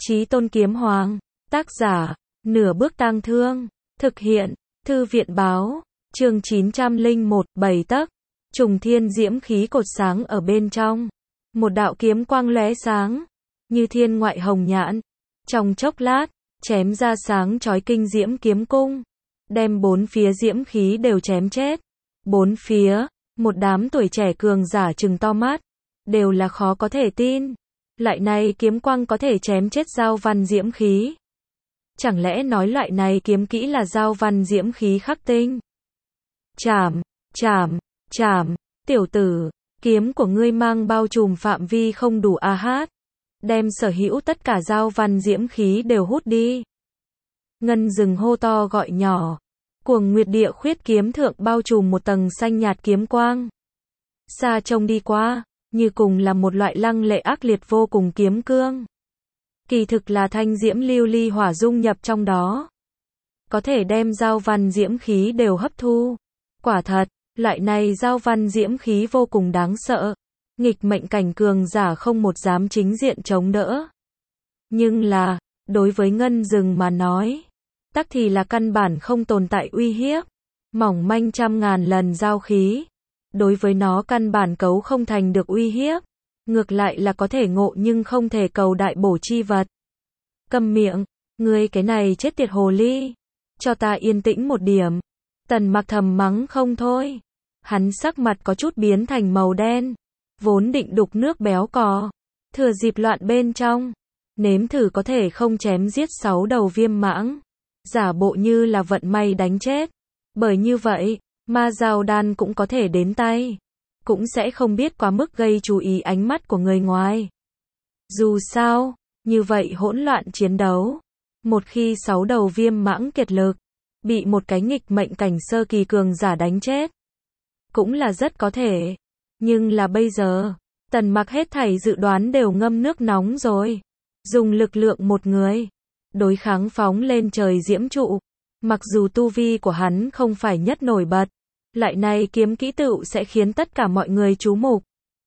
Chí Tôn Kiếm Hoàng, tác giả, Nửa Bước Tang Thương, thực hiện, Thư viện báo, chương 901, 7 tấc, trùng thiên diễm khí cột sáng ở bên trong. Một đạo kiếm quang lóe sáng, như thiên ngoại hồng nhãn. Trong chốc lát, chém ra sáng chói kinh diễm kiếm cung, đem bốn phía diễm khí đều chém chết. Bốn phía, một đám tuổi trẻ cường giả trừng to mắt, đều là khó có thể tin. Loại này kiếm quang có thể chém chết giao văn diễm khí. Chẳng lẽ nói loại này kiếm kỹ là giao văn diễm khí khắc tinh? Chảm, chảm, chảm, tiểu tử, kiếm của ngươi mang bao trùm phạm vi không đủ a hát. Đem sở hữu tất cả giao văn diễm khí đều hút đi. Ngân rừng hô to gọi nhỏ. Cuồng Nguyệt Địa Khuyết kiếm thượng bao trùm một tầng xanh nhạt kiếm quang. Xa trông đi qua, như cùng là một loại lăng lệ ác liệt vô cùng kiếm cương. Kỳ thực là thanh diễm lưu ly hỏa dung nhập trong đó. Có thể đem giao văn diễm khí đều hấp thu. Quả thật, loại này giao văn diễm khí vô cùng đáng sợ. Nghịch mệnh cảnh cường giả không một dám chính diện chống đỡ. Nhưng là, đối với ngân rừng mà nói, tắc thì là căn bản không tồn tại uy hiếp. Mỏng manh trăm ngàn lần giao khí, đối với nó căn bản cấu không thành được uy hiếp. Ngược lại là có thể ngộ nhưng không thể cầu đại bổ chi vật. Câm miệng, ngươi cái này chết tiệt hồ ly. Cho ta yên tĩnh một điểm. Tần Mặc thầm mắng không thôi. Hắn sắc mặt có chút biến thành màu đen. Vốn định đục nước béo cò. Thừa dịp loạn bên trong. Nếm thử có thể không chém giết 6 đầu viêm mãng. Giả bộ như là vận may đánh chết. Bởi như vậy, ma giao đan cũng có thể đến tay. Cũng sẽ không biết quá mức gây chú ý ánh mắt của người ngoài. Dù sao, như vậy hỗn loạn chiến đấu. Một khi 6 đầu viêm mãng kiệt lực, bị một cái nghịch mệnh cảnh sơ kỳ cường giả đánh chết. Cũng là rất có thể. Nhưng là bây giờ, Tần Mặc hết thảy dự đoán đều ngâm nước nóng rồi. Dùng lực lượng một người, đối kháng phóng lên trời diễm trụ. Mặc dù tu vi của hắn không phải nhất nổi bật, loại này kiếm kỹ tựu sẽ khiến tất cả mọi người chú mục.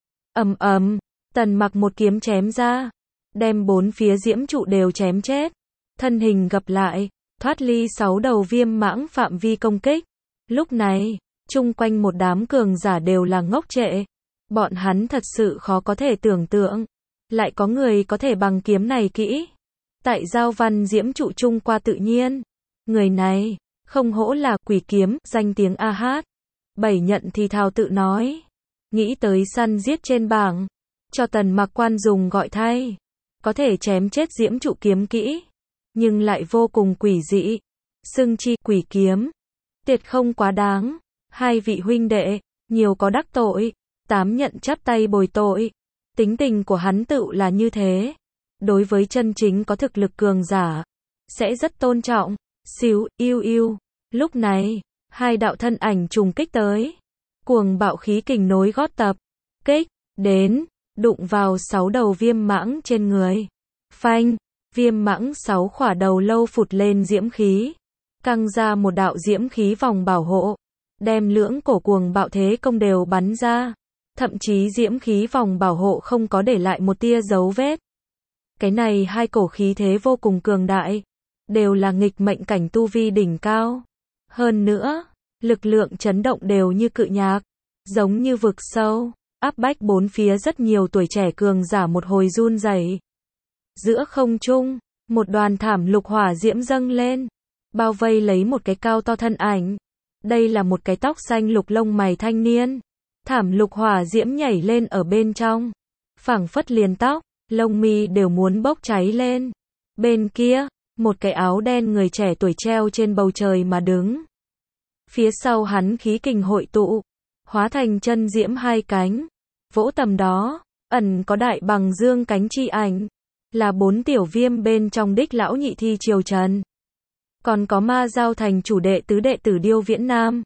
Ầm ầm, Tần Mặc một kiếm chém ra, đem bốn phía diễm trụ đều chém chết. Thân hình gập lại, thoát ly 6 đầu viêm mãng phạm vi công kích. Lúc này, chung quanh một đám cường giả đều là ngốc trệ. Bọn hắn thật sự khó có thể tưởng tượng, lại có người có thể bằng kiếm này kỹ. Tại giao văn diễm trụ chung qua tự nhiên. Người này, không hổ là quỷ kiếm, danh tiếng a hát. Bảy Nhận thì thào tự nói. Nghĩ tới săn giết trên bảng. Cho Tần Mặc quan dùng gọi thay. Có thể chém chết diễm trụ kiếm kỹ. Nhưng lại vô cùng quỷ dị. Xưng chi quỷ kiếm. Tuyệt không quá đáng. Hai vị huynh đệ, nhiều có đắc tội. Tám Nhận chắp tay bồi tội. Tính tình của hắn tựu là như thế. Đối với chân chính có thực lực cường giả, sẽ rất tôn trọng. Xíu, yêu yêu. Lúc này, hai đạo thân ảnh trùng kích tới. Cuồng bạo khí kình nối gót tập. Kích, đến, đụng vào 6 đầu viêm mãng trên người. Phanh, viêm mãng 6 khỏa đầu lâu phụt lên diễm khí. Căng ra một đạo diễm khí vòng bảo hộ. Đem lưỡng cổ cuồng bạo thế công đều bắn ra. Thậm chí diễm khí vòng bảo hộ không có để lại một tia dấu vết. Cái này hai cổ khí thế vô cùng cường đại. Đều là nghịch mệnh cảnh tu vi đỉnh cao. Hơn nữa, lực lượng chấn động đều như cự nhạc. Giống như vực sâu, áp bách bốn phía rất nhiều tuổi trẻ cường giả một hồi run rẩy. Giữa không trung, một đoàn thảm lục hỏa diễm dâng lên. Bao vây lấy một cái cao to thân ảnh. Đây là một cái tóc xanh lục lông mày thanh niên. Thảm lục hỏa diễm nhảy lên ở bên trong. Phảng phất liền tóc, lông mi đều muốn bốc cháy lên. Bên kia, một cái áo đen người trẻ tuổi treo trên bầu trời mà đứng. Phía sau hắn khí kình hội tụ, hóa thành chân diễm hai cánh. Vỗ tầm đó, ẩn có đại bằng dương cánh chi ảnh. Là 4 tiểu viêm bên trong đích lão nhị thi triều trần. Còn có ma giao thành chủ đệ tứ đệ tử Điêu Viễn Nam.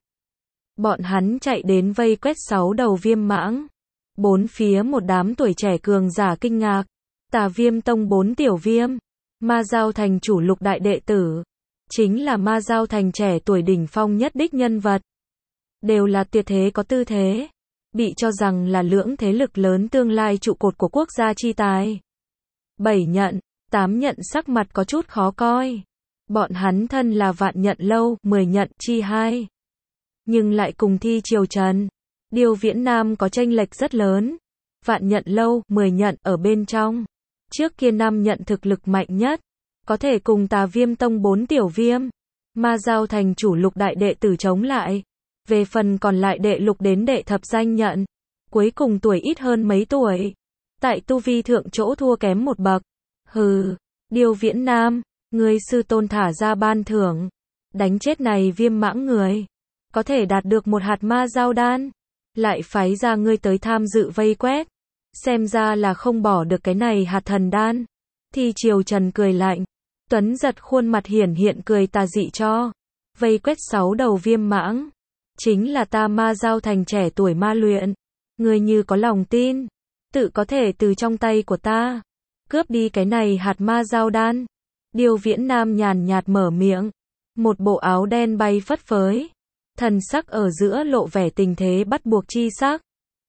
Bọn hắn chạy đến vây quét 6 đầu viêm mãng. Bốn phía một đám tuổi trẻ cường giả kinh ngạc. Tà Viêm Tông 4 tiểu viêm. Ma giao thành chủ lục đại đệ tử. Chính là ma giao thành trẻ tuổi đỉnh phong nhất đích nhân vật. Đều là tuyệt thế có tư thế. Bị cho rằng là lưỡng thế lực lớn tương lai trụ cột của quốc gia chi tài. Bảy Nhận, Tám nhận sắc mặt có chút khó coi. Bọn hắn thân là Vạn Nhận Lâu, 10 nhận chi hai. Nhưng lại cùng thi Triều Trần. Điêu Viễn Nam có chênh lệch rất lớn. Vạn Nhận Lâu, 10 nhận ở bên trong. Trước kia 5 nhận thực lực mạnh nhất. Có thể cùng Tà Viêm Tông 4 tiểu viêm. Ma Giao thành chủ lục đại đệ tử chống lại. Về phần còn lại đệ lục đến đệ thập danh nhận. Cuối cùng tuổi ít hơn mấy tuổi. Tại tu vi thượng chỗ thua kém một bậc. Hừ, Điêu Viễn Nam, ngươi sư tôn thả ra ban thưởng. Đánh chết này viêm mãng người. Có thể đạt được một hạt ma giao đan. Lại phái ra ngươi tới tham dự vây quét. Xem ra là không bỏ được cái này hạt thần đan. Thi Triều Trần cười lạnh. Tuấn giật khuôn mặt hiển hiện cười tà dị cho. Vây quét 6 đầu viêm mãng. Chính là ta ma giao thành trẻ tuổi ma luyện. Ngươi như có lòng tin. Tự có thể từ trong tay của ta. Cướp đi cái này hạt ma giao đan. Điêu Viễn Nam nhàn nhạt mở miệng. Một bộ áo đen bay phất phới. Thần sắc ở giữa lộ vẻ tình thế bắt buộc chi sắc.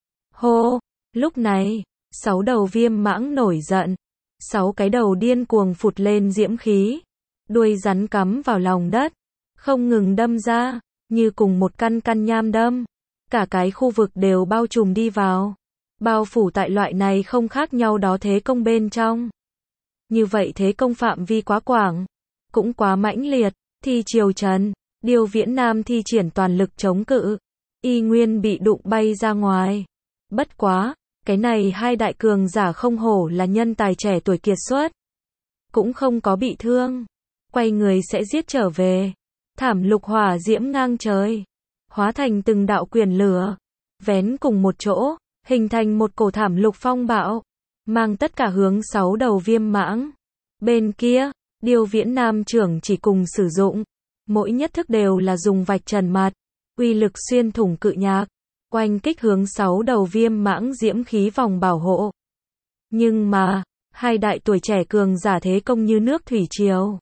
Hô! Lúc này, 6 đầu viêm mãng nổi giận. 6 cái đầu điên cuồng phụt lên diễm khí. Đuôi rắn cắm vào lòng đất. Không ngừng đâm ra, như cùng một căn căn nham đâm. Cả cái khu vực đều bao trùm đi vào. Bao phủ tại loại này không khác nhau đó thế công bên trong. Như vậy thế công phạm vi quá quảng. Cũng quá mãnh liệt. Thi Triều Trần, Điêu Viễn Nam thi triển toàn lực chống cự. Y nguyên bị đụng bay ra ngoài. Bất quá, cái này hai đại cường giả không hổ là nhân tài trẻ tuổi kiệt xuất. Cũng không có bị thương. Quay người sẽ giết trở về. Thảm lục hỏa diễm ngang trời. Hóa thành từng đạo quyền lửa. Vén cùng một chỗ. Hình thành một cổ thảm lục phong bạo. Mang tất cả hướng 6 đầu viêm mãng. Bên kia, Điêu Viễn Nam trưởng chỉ cùng sử dụng. Mỗi nhất thức đều là dùng vạch trần mặt. Uy lực xuyên thủng cự nhạc. Oanh kích hướng 6 đầu viêm mãng diễm khí vòng bảo hộ. Nhưng mà, hai đại tuổi trẻ cường giả thế công như nước thủy triều.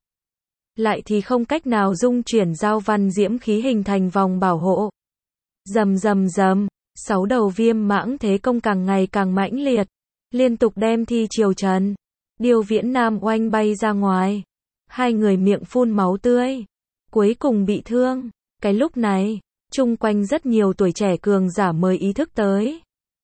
Lại thì không cách nào dung chuyển giao văn diễm khí hình thành vòng bảo hộ. Rầm rầm rầm, 6 đầu viêm mãng thế công càng ngày càng mãnh liệt. Liên tục đem Thi Triều Trần, Điêu Viễn Nam oanh bay ra ngoài. Hai người miệng phun máu tươi. Cuối cùng bị thương. Cái lúc này, chung quanh rất nhiều tuổi trẻ cường giả mới ý thức tới.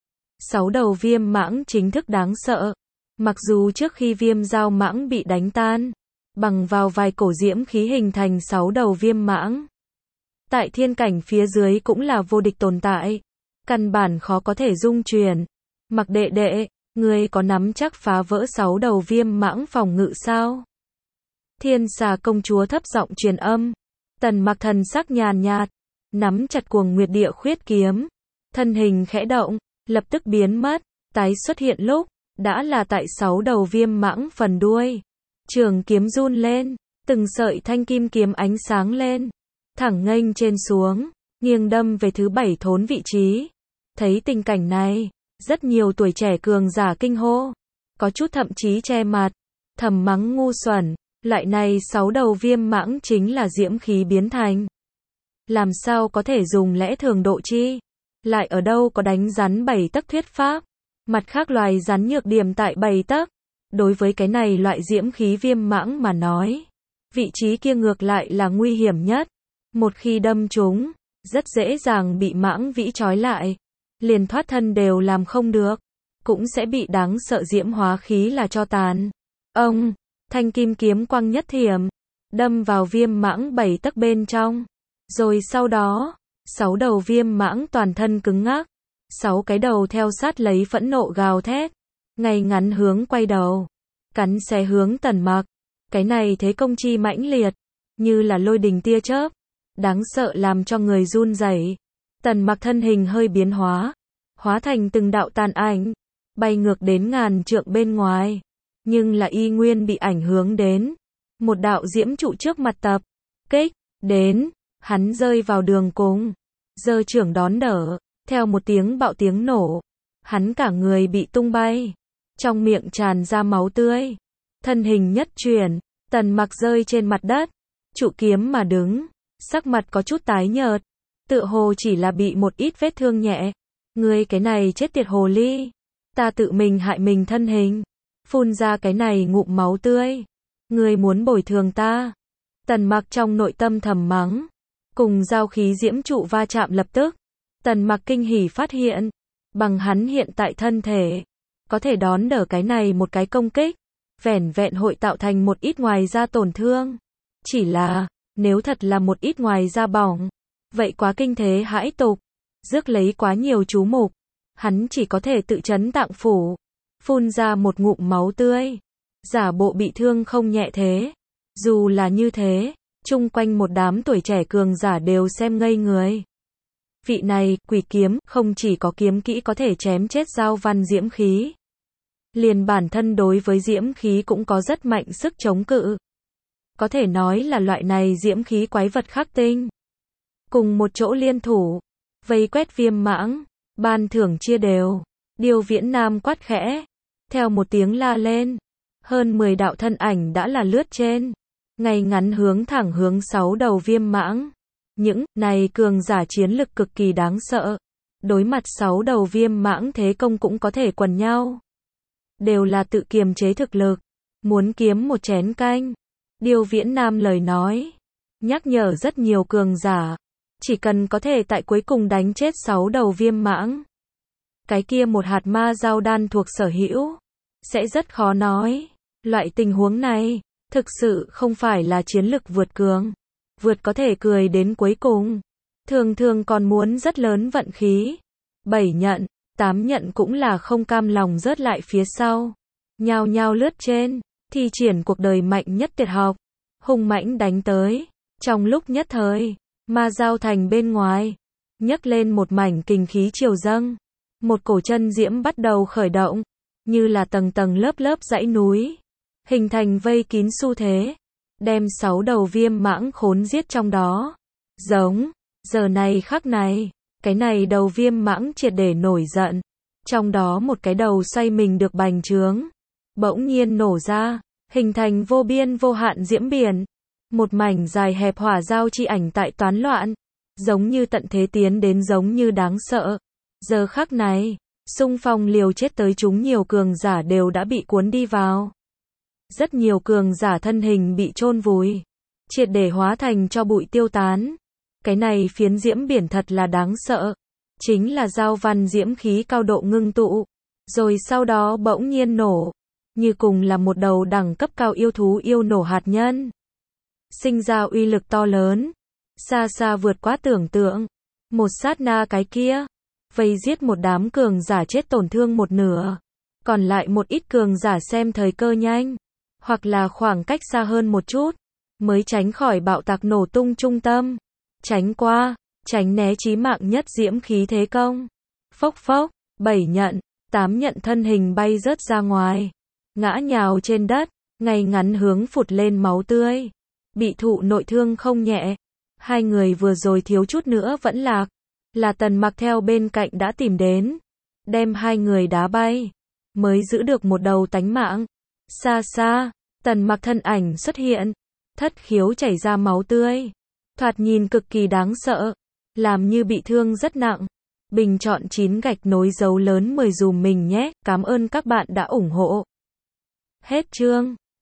6 đầu viêm mãng chính thức đáng sợ. Mặc dù trước khi viêm giao mãng bị đánh tan, bằng vào vài cổ diễm khí hình thành 6 đầu viêm mãng. Tại thiên cảnh phía dưới cũng là vô địch tồn tại. Căn bản khó có thể dung chuyển. Mặc đệ đệ, ngươi có nắm chắc phá vỡ 6 đầu viêm mãng phòng ngự sao? Thiên Xà công chúa thấp giọng truyền âm. Tần Mặc thần sắc nhàn nhạt, nắm chặt cuồng nguyệt địa khuyết kiếm. Thân hình khẽ động, lập tức biến mất, tái xuất hiện lúc, đã là tại 6 đầu viêm mãng phần đuôi. Trường kiếm run lên, từng sợi thanh kim kiếm ánh sáng lên, thẳng nghênh trên xuống, nghiêng đâm về thứ 7 thốn vị trí. Thấy tình cảnh này, rất nhiều tuổi trẻ cường giả kinh hô, có chút thậm chí che mặt, thầm mắng ngu xuẩn, loại này 6 đầu viêm mãng chính là diễm khí biến thành. Làm sao có thể dùng lẽ thường độ chi? Lại ở đâu có đánh rắn 7 tấc thuyết pháp? Mặt khác loài rắn nhược điểm tại 7 tấc. Đối với cái này loại diễm khí viêm mãng mà nói, vị trí kia ngược lại là nguy hiểm nhất. Một khi đâm trúng, rất dễ dàng bị mãng vĩ trói lại. Liền thoát thân đều làm không được. Cũng sẽ bị đáng sợ diễm hóa khí là cho tàn. Ông, thanh kim kiếm quang nhất thiểm, đâm vào viêm mãng 7 tấc bên trong. Rồi sau đó, 6 đầu viêm mãng toàn thân cứng ngắc. 6 cái đầu theo sát lấy phẫn nộ gào thét. Ngay ngắn hướng quay đầu. Cắn xé hướng Tần Mặc. Cái này thế công chi mãnh liệt. Như là lôi đình tia chớp. Đáng sợ làm cho người run rẩy. Tần Mặc thân hình hơi biến hóa. Hóa thành từng đạo tàn ảnh. Bay ngược đến ngàn trượng bên ngoài. Nhưng là y nguyên bị ảnh hưởng đến. Một đạo diễm trụ trước mặt tập. Kích. Đến. Hắn rơi vào đường cùng. Giơ trưởng đón đỡ. Theo một tiếng bạo tiếng nổ. Hắn cả người bị tung bay. Trong miệng tràn ra máu tươi. Thân hình nhất chuyển. Tần Mặc rơi trên mặt đất. Trụ kiếm mà đứng. Sắc mặt có chút tái nhợt. Tựa hồ chỉ là bị một ít vết thương nhẹ. Ngươi cái này chết tiệt hồ ly. Ta tự mình hại mình thân hình. phun ra cái này ngụm máu tươi. Ngươi muốn bồi thường ta. Tần Mặc trong nội tâm thầm mắng. Cùng giao khí diễm trụ va chạm lập tức. Tần Mặc kinh hỉ phát hiện. Bằng hắn hiện tại thân thể. Có thể đón đỡ cái này một cái công kích. Vẻn vẹn hội tạo thành một ít ngoài da tổn thương. Chỉ là, nếu thật là một ít ngoài da bỏng. Vậy quá kinh thế hãi tục. Rước lấy quá nhiều chú mục. Hắn chỉ có thể tự chấn tạng phủ. Phun ra một ngụm máu tươi. Giả bộ bị thương không nhẹ thế. Dù là như thế, chung quanh một đám tuổi trẻ cường giả đều xem ngây người. Vị này, quỷ kiếm, không chỉ có kiếm kỹ có thể chém chết Giao Văn diễm khí. Liền bản thân đối với diễm khí cũng có rất mạnh sức chống cự. Có thể nói là loại này diễm khí quái vật khắc tinh. Cùng một chỗ liên thủ, vây quét Viêm Mãng, ban thưởng chia đều. Điêu Viễn Nam quát khẽ, theo một tiếng la lên, hơn 10 đạo thân ảnh đã là lướt trên, ngay ngắn hướng thẳng hướng 6 đầu Viêm Mãng. Những này cường giả chiến lực cực kỳ đáng sợ. Đối mặt 6 đầu Viêm Mãng thế công cũng có thể quần nhau. Đều là tự kiềm chế thực lực, muốn kiếm một chén canh. Điêu Viễn Nam lời nói, nhắc nhở rất nhiều cường giả, chỉ cần có thể tại cuối cùng đánh chết 6 đầu Viêm Mãng. Cái kia một hạt ma giao đan thuộc sở hữu, sẽ rất khó nói. Loại tình huống này, thực sự không phải là chiến lực vượt cường. Vượt có thể cười đến cuối cùng. Thường thường còn muốn rất lớn vận khí. 7 nhận, 8 nhận cũng là không cam lòng rớt lại phía sau. Nhao nhao lướt trên, thi triển cuộc đời mạnh nhất tuyệt học. Hung mãnh đánh tới. Trong lúc nhất thời, ma giao thành bên ngoài. Nhấc lên một mảnh kinh khí triều dâng. Một cổ chân diễm bắt đầu khởi động. Như là tầng tầng lớp lớp dãy núi. Hình thành vây kín xu thế. Đem 6 đầu Viêm Mãng khốn giết trong đó. Giống, giờ này khắc này, cái này đầu Viêm Mãng triệt để nổi giận. Trong đó một cái đầu xoay mình được bành trướng. Bỗng nhiên nổ ra, hình thành vô biên vô hạn diễm biển. Một mảnh dài hẹp hỏa giao chi ảnh tại toán loạn. Giống như tận thế tiến đến giống như đáng sợ. Giờ khắc này, xung phong liều chết tới chúng nhiều cường giả đều đã bị cuốn đi vào. Rất nhiều cường giả thân hình bị chôn vùi, triệt để hóa thành cho bụi tiêu tán. Cái này phiến diễm biển thật là đáng sợ. Chính là Giao Văn diễm khí cao độ ngưng tụ. Rồi sau đó bỗng nhiên nổ. Như cùng là một đầu đẳng cấp cao yêu thú yêu nổ hạt nhân. Sinh ra uy lực to lớn. Xa xa vượt quá tưởng tượng. Một sát na cái kia. Vây giết một đám cường giả chết tổn thương một nửa. Còn lại một ít cường giả xem thời cơ nhanh. Hoặc là khoảng cách xa hơn một chút. Mới tránh khỏi bạo tạc nổ tung trung tâm. Tránh qua. Tránh né chí mạng nhất diễm khí thế công. Phốc phốc. 7 nhận. 8 nhận thân hình bay rớt ra ngoài. Ngã nhào trên đất. Ngay ngắn hướng phụt lên máu tươi. Bị thụ nội thương không nhẹ. Hai người vừa rồi thiếu chút nữa vẫn lạc. Là Tần Mặc theo bên cạnh đã tìm đến. Đem hai người đá bay. Mới giữ được một đầu tánh mạng. Xa xa, Tần Mặc thân ảnh xuất hiện. Thất khiếu chảy ra máu tươi. Thoạt nhìn cực kỳ đáng sợ. Làm như bị thương rất nặng. Bình chọn 9 gạch nối dấu lớn 10 dùm mình nhé. Cảm ơn các bạn đã ủng hộ. Hết chương.